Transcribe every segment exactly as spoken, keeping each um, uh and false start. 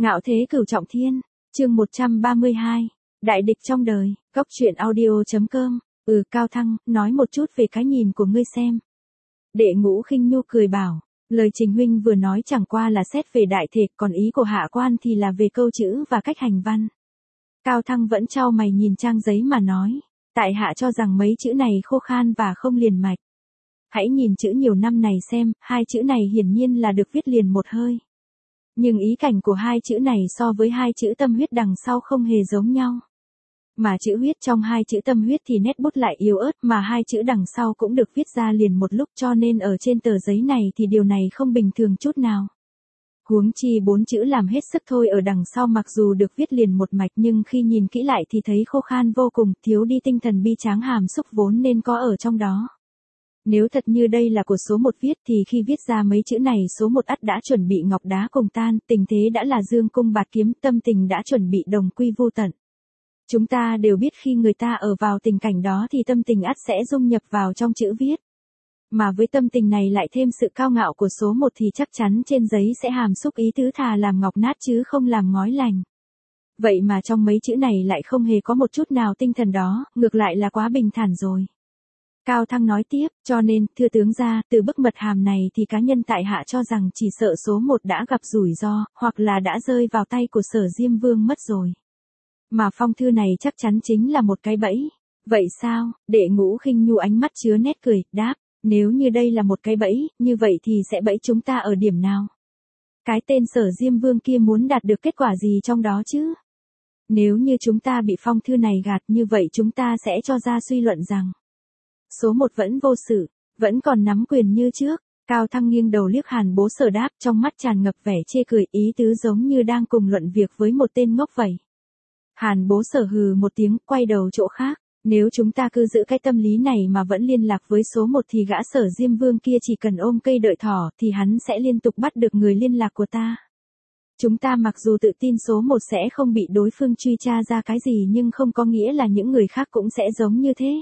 Ngạo thế cửu trọng thiên, chương một trăm ba mươi hai, đại địch trong đời, góc truyện audio.com, ừ Cao Thăng, nói một chút về cái nhìn của ngươi xem. Đệ Ngũ Khinh Nhu cười bảo, lời Trình huynh vừa nói chẳng qua là xét về đại thể, còn ý của hạ quan thì là về câu chữ và cách hành văn. Cao Thăng vẫn chau mày nhìn trang giấy mà nói, tại hạ cho rằng mấy chữ này khô khan và không liền mạch. Hãy nhìn chữ nhiều năm này xem, hai chữ này hiển nhiên là được viết liền một hơi. Nhưng ý cảnh của hai chữ này so với hai chữ tâm huyết đằng sau không hề giống nhau. Mà chữ huyết trong hai chữ tâm huyết thì nét bút lại yếu ớt, mà hai chữ đằng sau cũng được viết ra liền một lúc, cho nên ở trên tờ giấy này thì điều này không bình thường chút nào. Huống chi bốn chữ làm hết sức thôi ở đằng sau mặc dù được viết liền một mạch nhưng khi nhìn kỹ lại thì thấy khô khan vô cùng, thiếu đi tinh thần bi tráng hàm xúc vốn nên có ở trong đó. Nếu thật như đây là của số một viết thì khi viết ra mấy chữ này số một ắt đã chuẩn bị ngọc đá cùng tan, tình thế đã là dương cung bạt kiếm, tâm tình đã chuẩn bị đồng quy vu tận. Chúng ta đều biết khi người ta ở vào tình cảnh đó thì tâm tình ắt sẽ dung nhập vào trong chữ viết. Mà với tâm tình này lại thêm sự cao ngạo của số một thì chắc chắn trên giấy sẽ hàm xúc ý tứ thà làm ngọc nát chứ không làm ngói lành. Vậy mà trong mấy chữ này lại không hề có một chút nào tinh thần đó, ngược lại là quá bình thản rồi. Cao Thăng nói tiếp, cho nên, thưa tướng gia, từ bức mật hàm này thì cá nhân tại hạ cho rằng chỉ sợ số một đã gặp rủi ro, hoặc là đã rơi vào tay của Sở Diêm Vương mất rồi. Mà phong thư này chắc chắn chính là một cái bẫy. Vậy sao? Đệ Ngũ Khinh Nhu ánh mắt chứa nét cười, đáp, nếu như đây là một cái bẫy, như vậy thì sẽ bẫy chúng ta ở điểm nào? Cái tên Sở Diêm Vương kia muốn đạt được kết quả gì trong đó chứ? Nếu như chúng ta bị phong thư này gạt như vậy chúng ta sẽ cho ra suy luận rằng số một vẫn vô sự, vẫn còn nắm quyền như trước. Cao Thăng nghiêng đầu liếc Hàn Bố Sở đáp, trong mắt tràn ngập vẻ chê cười, ý tứ giống như đang cùng luận việc với một tên ngốc vậy. Hàn Bố Sở hừ một tiếng, quay đầu chỗ khác. Nếu chúng ta cứ giữ cái tâm lý này mà vẫn liên lạc với số một thì gã Sở Diêm Vương kia chỉ cần ôm cây đợi thỏ thì hắn sẽ liên tục bắt được người liên lạc của ta. Chúng ta mặc dù tự tin số một sẽ không bị đối phương truy tra ra cái gì nhưng không có nghĩa là những người khác cũng sẽ giống như thế.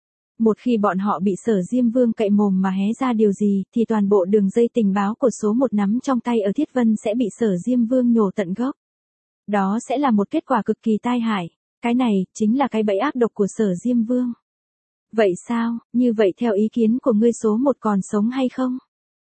Một khi bọn họ bị Sở Diêm Vương cậy mồm mà hé ra điều gì thì toàn bộ đường dây tình báo của số một nắm trong tay ở Thiết Vân sẽ bị Sở Diêm Vương nhổ tận gốc. Đó sẽ là một kết quả cực kỳ tai hại. Cái này chính là cái bẫy ác độc của Sở Diêm Vương. Vậy sao, như vậy theo ý kiến của ngươi số một còn sống hay không?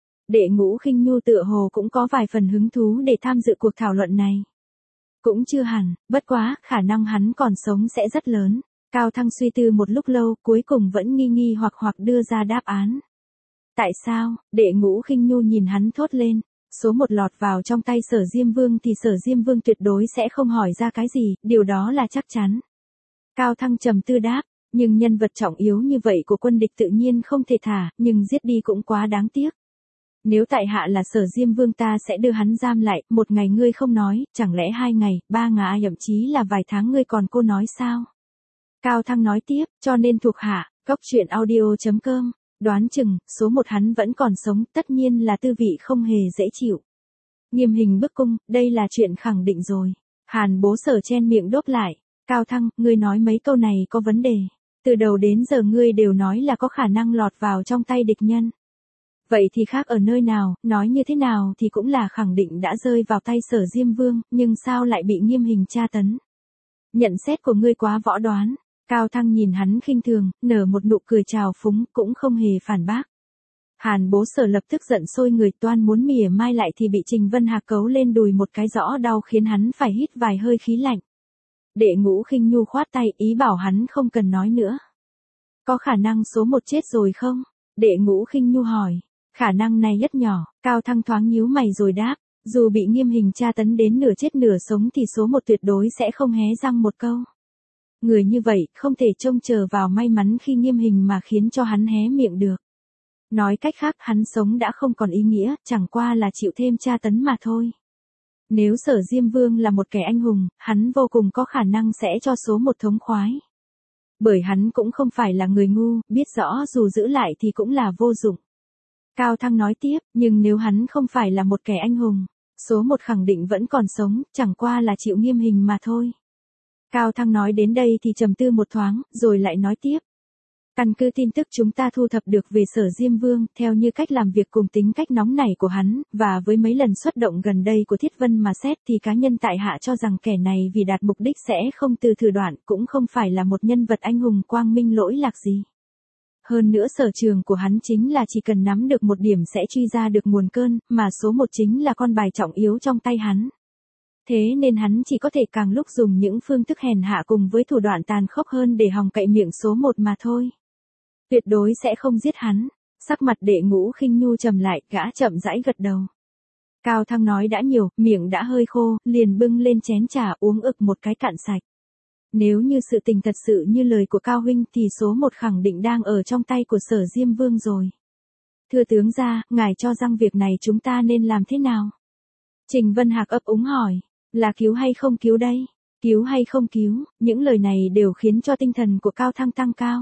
Đệ Ngũ Khinh Nhu tựa hồ cũng có vài phần hứng thú để tham dự cuộc thảo luận này. Cũng chưa hẳn, bất quá, khả năng hắn còn sống sẽ rất lớn. Cao Thăng suy tư một lúc lâu, cuối cùng vẫn nghi nghi hoặc hoặc đưa ra đáp án. Tại sao? Đệ Ngũ Khinh Nhu nhìn hắn thốt lên. Số một lọt vào trong tay Sở Diêm Vương thì Sở Diêm Vương tuyệt đối sẽ không hỏi ra cái gì, điều đó là chắc chắn. Cao Thăng trầm tư đáp, nhưng nhân vật trọng yếu như vậy của quân địch tự nhiên không thể thả, nhưng giết đi cũng quá đáng tiếc. Nếu tại hạ là Sở Diêm Vương ta sẽ đưa hắn giam lại, một ngày ngươi không nói, chẳng lẽ hai ngày, ba ngày thậm chí là vài tháng ngươi còn cô nói sao? Cao Thăng nói tiếp, cho nên thuộc hạ, góc truyện audio.com, đoán chừng, số một hắn vẫn còn sống, tất nhiên là tư vị không hề dễ chịu. Nghiêm hình bức cung, đây là chuyện khẳng định rồi. Hàn Bố Sở chen miệng đốt lại, Cao Thăng, ngươi nói mấy câu này có vấn đề. Từ đầu đến giờ ngươi đều nói là có khả năng lọt vào trong tay địch nhân. Vậy thì khác ở nơi nào, nói như thế nào thì cũng là khẳng định đã rơi vào tay Sở Diêm Vương, nhưng sao lại bị nghiêm hình tra tấn? Nhận xét của ngươi quá võ đoán. Cao Thăng nhìn hắn khinh thường, nở một nụ cười trào phúng, cũng không hề phản bác. Hàn Bố Sở lập tức giận sôi người, toan muốn mỉa mai lại thì bị Trình Vân Hạc cấu lên đùi một cái rõ đau khiến hắn phải hít vài hơi khí lạnh. Đệ Ngũ Khinh Nhu khoát tay, ý bảo hắn không cần nói nữa. Có khả năng số một chết rồi không? Đệ Ngũ Khinh Nhu hỏi. Khả năng này rất nhỏ. Cao Thăng thoáng nhíu mày rồi đáp, dù bị nghiêm hình tra tấn đến nửa chết nửa sống thì số một tuyệt đối sẽ không hé răng một câu. Người như vậy, không thể trông chờ vào may mắn khi nghiêm hình mà khiến cho hắn hé miệng được. Nói cách khác, hắn sống đã không còn ý nghĩa, chẳng qua là chịu thêm tra tấn mà thôi. Nếu Sở Diêm Vương là một kẻ anh hùng, hắn vô cùng có khả năng sẽ cho số một thống khoái. Bởi hắn cũng không phải là người ngu, biết rõ dù giữ lại thì cũng là vô dụng. Cao Thăng nói tiếp, nhưng nếu hắn không phải là một kẻ anh hùng, số một khẳng định vẫn còn sống, chẳng qua là chịu nghiêm hình mà thôi. Cao Thăng nói đến đây thì trầm tư một thoáng, rồi lại nói tiếp. Căn cứ tin tức chúng ta thu thập được về Sở Diêm Vương, theo như cách làm việc cùng tính cách nóng nảy của hắn, và với mấy lần xuất động gần đây của Thiết Vân mà xét thì cá nhân tại hạ cho rằng kẻ này vì đạt mục đích sẽ không từ thủ đoạn, cũng không phải là một nhân vật anh hùng quang minh lỗi lạc gì. Hơn nữa sở trường của hắn chính là chỉ cần nắm được một điểm sẽ truy ra được nguồn cơn, mà số một chính là con bài trọng yếu trong tay hắn. Thế nên hắn chỉ có thể càng lúc dùng những phương thức hèn hạ cùng với thủ đoạn tàn khốc hơn để hòng cậy miệng số một mà thôi. Tuyệt đối sẽ không giết hắn. Sắc mặt Đệ Ngũ Khinh Nhu trầm lại, gã chậm rãi gật đầu. Cao Thăng nói đã nhiều, miệng đã hơi khô, liền bưng lên chén trà uống ực một cái cạn sạch. Nếu như sự tình thật sự như lời của Cao huynh thì số một khẳng định đang ở trong tay của Sở Diêm Vương rồi. Thưa tướng gia, ngài cho rằng việc này chúng ta nên làm thế nào? Trình Vân Hạc ấp úng hỏi, là cứu hay không cứu đây? Cứu hay không cứu, những lời này đều khiến cho tinh thần của Cao Thăng tăng cao.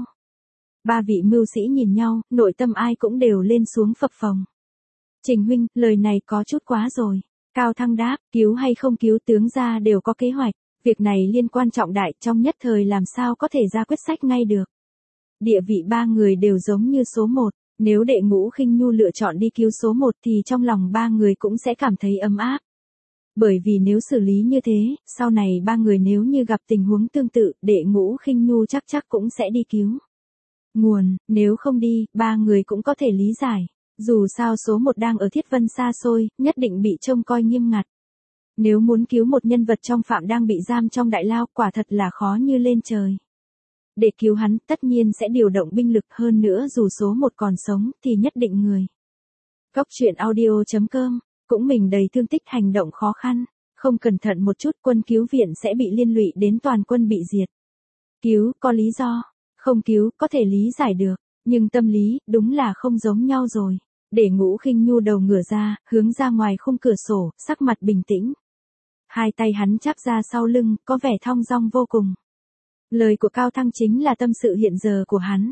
Ba vị mưu sĩ nhìn nhau, nội tâm ai cũng đều lên xuống phập phồng. Trình huynh, lời này có chút quá rồi. Cao Thăng đáp, cứu hay không cứu tướng gia đều có kế hoạch. Việc này liên quan trọng đại, trong nhất thời làm sao có thể ra quyết sách ngay được. Địa vị ba người đều giống như số một, nếu Đệ Ngũ Khinh Nhu lựa chọn đi cứu số một thì trong lòng ba người cũng sẽ cảm thấy ấm áp. Bởi vì nếu xử lý như thế, sau này ba người nếu như gặp tình huống tương tự, Đệ Ngũ Khinh Nhu chắc chắc cũng sẽ đi cứu. Nguồn, nếu không đi, ba người cũng có thể lý giải. Dù sao số một đang ở Thiết Vân xa xôi, nhất định bị trông coi nghiêm ngặt. Nếu muốn cứu một nhân vật trong phạm đang bị giam trong đại lao, quả thật là khó như lên trời. Để cứu hắn, tất nhiên sẽ điều động binh lực, hơn nữa dù số một còn sống, thì nhất định người. Cốc truyện audio chấm com, cũng mình đầy thương tích hành động khó khăn, không cẩn thận một chút quân cứu viện sẽ bị liên lụy đến toàn quân bị diệt. Cứu, có lý do, không cứu, có thể lý giải được, nhưng tâm lý, đúng là không giống nhau rồi. Để Ngũ Khinh Nhu đầu ngửa ra, hướng ra ngoài khung cửa sổ, sắc mặt bình tĩnh. Hai tay hắn chắp ra sau lưng, có vẻ thong dong vô cùng. Lời của Cao Thăng chính là tâm sự hiện giờ của hắn.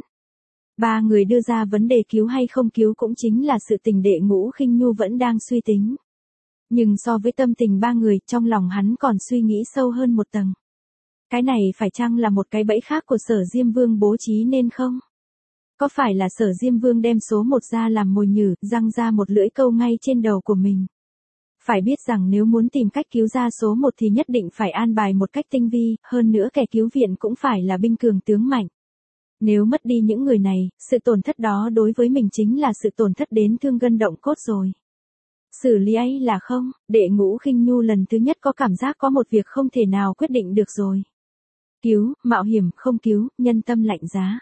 Ba người đưa ra vấn đề cứu hay không cứu cũng chính là sự tình Đệ Ngũ Khinh Nhu vẫn đang suy tính. Nhưng so với tâm tình ba người, trong lòng hắn còn suy nghĩ sâu hơn một tầng. Cái này phải chăng là một cái bẫy khác của Sở Diêm Vương bố trí nên không? Có phải là Sở Diêm Vương đem số một ra làm mồi nhử, răng ra một lưỡi câu ngay trên đầu của mình? Phải biết rằng nếu muốn tìm cách cứu ra số một thì nhất định phải an bài một cách tinh vi, hơn nữa kẻ cứu viện cũng phải là binh cường tướng mạnh. Nếu mất đi những người này, sự tổn thất đó đối với mình chính là sự tổn thất đến thương gân động cốt rồi. Xử lý ấy là không, Đệ Ngũ Khinh Nhu lần thứ nhất có cảm giác có một việc không thể nào quyết định được rồi. Cứu, mạo hiểm, không cứu, nhân tâm lạnh giá.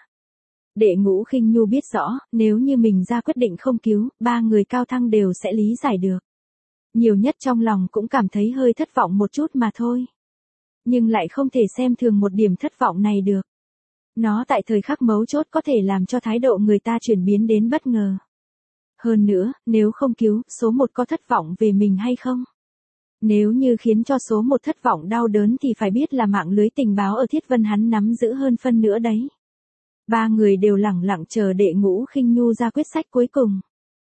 Đệ Ngũ Khinh Nhu biết rõ, nếu như mình ra quyết định không cứu, ba người Cao Thăng đều sẽ lý giải được. Nhiều nhất trong lòng cũng cảm thấy hơi thất vọng một chút mà thôi. Nhưng lại không thể xem thường một điểm thất vọng này được. Nó tại thời khắc mấu chốt có thể làm cho thái độ người ta chuyển biến đến bất ngờ. Hơn nữa, nếu không cứu, số một có thất vọng về mình hay không? Nếu như khiến cho số một thất vọng đau đớn thì phải biết là mạng lưới tình báo ở Thiết Vân hắn nắm giữ hơn phân nữa đấy. Ba người đều lẳng lặng chờ Đệ Ngũ Khinh Nhu ra quyết sách cuối cùng.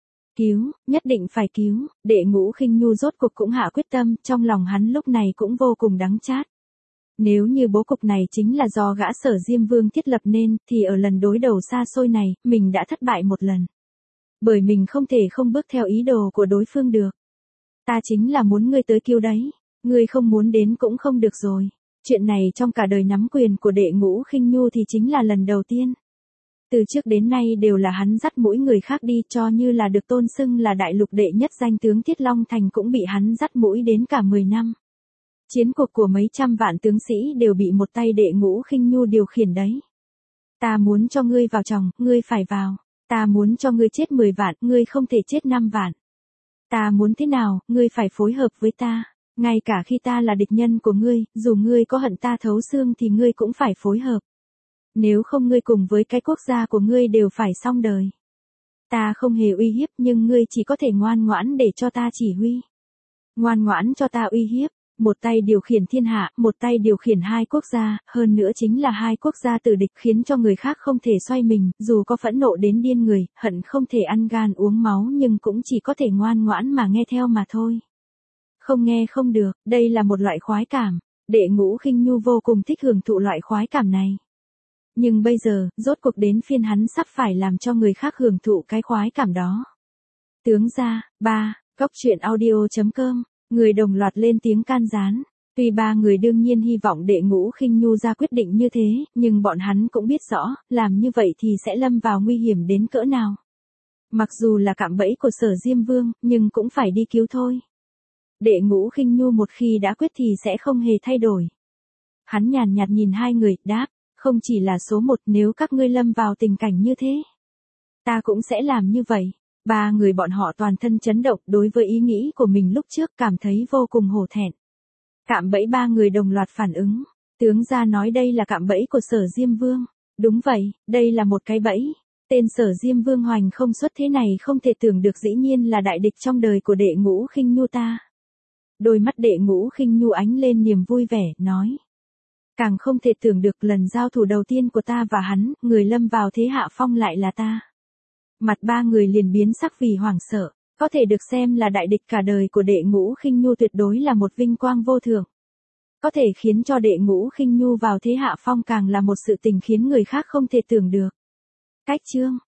Cứu, nhất định phải cứu, Đệ Ngũ Khinh Nhu rốt cục cũng hạ quyết tâm, trong lòng hắn lúc này cũng vô cùng đắng chát. Nếu như bố cục này chính là do gã Sở Diêm Vương thiết lập nên, thì ở lần đối đầu xa xôi này, mình đã thất bại một lần. Bởi mình không thể không bước theo ý đồ của đối phương được. Ta chính là muốn ngươi tới cứu đấy, ngươi không muốn đến cũng không được rồi. Chuyện này trong cả đời nắm quyền của Đệ Ngũ Khinh Nhu thì chính là lần đầu tiên. Từ trước đến nay đều là hắn dắt mũi người khác đi, cho như là được tôn xưng là đại lục đệ nhất danh tướng Thiết Long Thành cũng bị hắn dắt mũi đến cả mười năm. Chiến cuộc của mấy trăm vạn tướng sĩ đều bị một tay Đệ Ngũ Khinh Nhu điều khiển đấy. Ta muốn cho ngươi vào chòng, ngươi phải vào. Ta muốn cho ngươi chết mười vạn, ngươi không thể chết năm vạn. Ta muốn thế nào, ngươi phải phối hợp với ta. Ngay cả khi ta là địch nhân của ngươi, dù ngươi có hận ta thấu xương thì ngươi cũng phải phối hợp. Nếu không ngươi cùng với cái quốc gia của ngươi đều phải xong đời. Ta không hề uy hiếp nhưng ngươi chỉ có thể ngoan ngoãn để cho ta chỉ huy. Ngoan ngoãn cho ta uy hiếp. Một tay điều khiển thiên hạ, một tay điều khiển hai quốc gia, hơn nữa chính là hai quốc gia tử địch khiến cho người khác không thể xoay mình, dù có phẫn nộ đến điên người, hận không thể ăn gan uống máu nhưng cũng chỉ có thể ngoan ngoãn mà nghe theo mà thôi. Không nghe không được, đây là một loại khoái cảm, Đệ Ngũ Khinh Nhu vô cùng thích hưởng thụ loại khoái cảm này. Nhưng bây giờ, rốt cuộc đến phiên hắn sắp phải làm cho người khác hưởng thụ cái khoái cảm đó. Tướng gia, ba, Cốc truyện audio chấm com, người đồng loạt lên tiếng can gián. Tuy ba người đương nhiên hy vọng Đệ Ngũ Khinh Nhu ra quyết định như thế, nhưng bọn hắn cũng biết rõ, làm như vậy thì sẽ lâm vào nguy hiểm đến cỡ nào. Mặc dù là cạm bẫy của Sở Diêm Vương, nhưng cũng phải đi cứu thôi. Đệ Ngũ Khinh Nhu một khi đã quyết thì sẽ không hề thay đổi. Hắn nhàn nhạt nhìn hai người, đáp, không chỉ là số một, nếu các ngươi lâm vào tình cảnh như thế, ta cũng sẽ làm như vậy. Ba người bọn họ toàn thân chấn động đối với ý nghĩ của mình lúc trước, cảm thấy vô cùng hổ thẹn. Cạm bẫy, ba người đồng loạt phản ứng. Tướng gia nói đây là cạm bẫy của Sở Diêm Vương. Đúng vậy, đây là một cái bẫy. Tên Sở Diêm Vương hoành không xuất thế này không thể tưởng được dĩ nhiên là đại địch trong đời của Đệ Ngũ Khinh Nhu ta. Đôi mắt Đệ Ngũ Khinh Nhu ánh lên niềm vui vẻ, nói. Càng không thể tưởng được lần giao thủ đầu tiên của ta và hắn, người lâm vào thế hạ phong lại là ta. Mặt ba người liền biến sắc vì hoảng sợ, có thể được xem là đại địch cả đời của Đệ Ngũ Khinh Nhu tuyệt đối là một vinh quang vô thượng. Có thể khiến cho Đệ Ngũ Khinh Nhu vào thế hạ phong càng là một sự tình khiến người khác không thể tưởng được. Cách chương